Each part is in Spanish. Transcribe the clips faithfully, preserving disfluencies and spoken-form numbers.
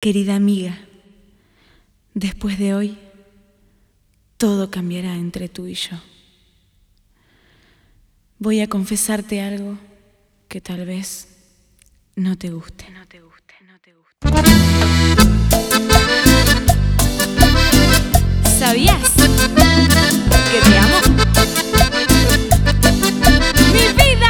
Querida amiga, después de hoy, todo cambiará entre tú y yo. Voy a confesarte algo que tal vez no te guste. No te guste, no te guste. ¿Sabías que te amo? ¡Mi vida!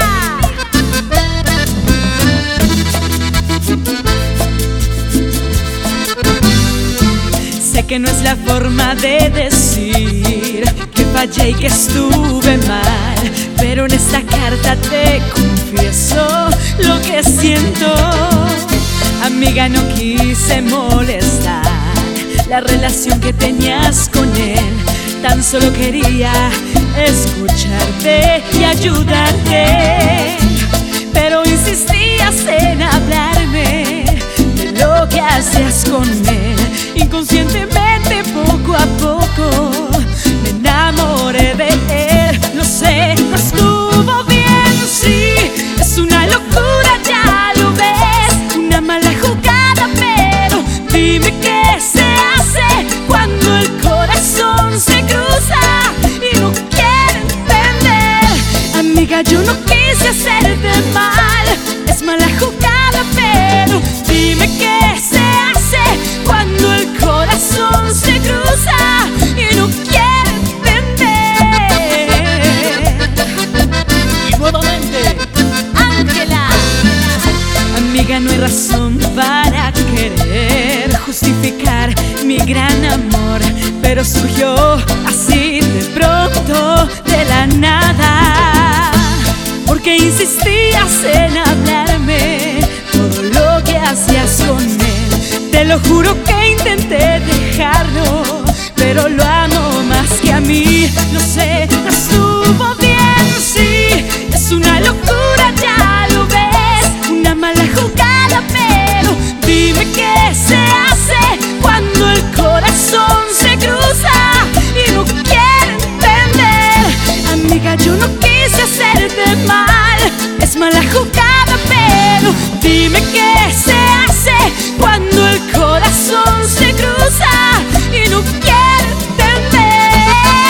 Sé que no es la forma de decir que fallé y que estuve mal, pero en esta carta te confieso lo que siento. Amiga, no quise molestar la relación que tenías con él, tan solo quería escucharte y ayudarte, pero insistías en hablarme de lo que hacías con él. Inconscientemente, poco a poco, me enamoré de él. Lo sé, no estuvo bien, sí, es una locura, ya lo ves, una mala jugada, pero dime qué se hace cuando el corazón se cruza y no quiere entender. Amiga, yo no quise hacerte mal, es mala jugada, pero dime qué se hace cuando el corazón se cruza y no quiere entender. Y nuevamente, Ángela. Amiga, no hay razón para querer justificar mi gran amor, pero surgió así de pronto, de la nada, porque insistías en hablarme todo lo que hacías con él. Te lo juro que intenté dejarlo, pero lo amo más que a mí. Lo sé, no estuvo bien, sí, es una locura, ya lo ves, una mala jugada, pero dime qué se hace cuando el corazón se cruza y no quiere entender. Amiga, yo no quise hacerte mal, es mala jugada, pero dime qué se hace cuando el corazón se cruza y no quiere entender.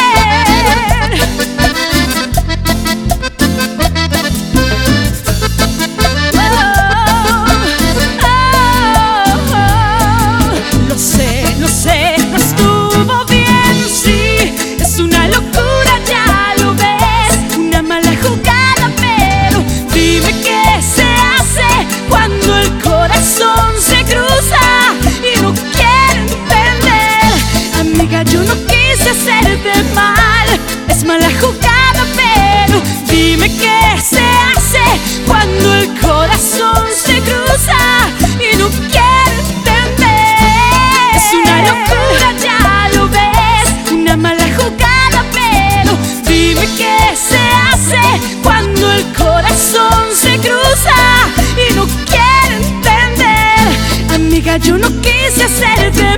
Oh, oh, oh. Lo sé, lo sé, no estuvo bien, sí, es una locura, ya lo ves, una mala jugada, pero dime qué se hace cuando el corazón se cruza y no quiere entender. Amiga, yo no quise hacerte mal, es mala jugada, pero dime qué se hace cuando el corazón se cruza y no quiere entender. Es una locura, ya lo ves, una mala jugada, pero dime qué se hace cuando el corazón se cruza y no quiere entender. Amiga, yo no quise hacerte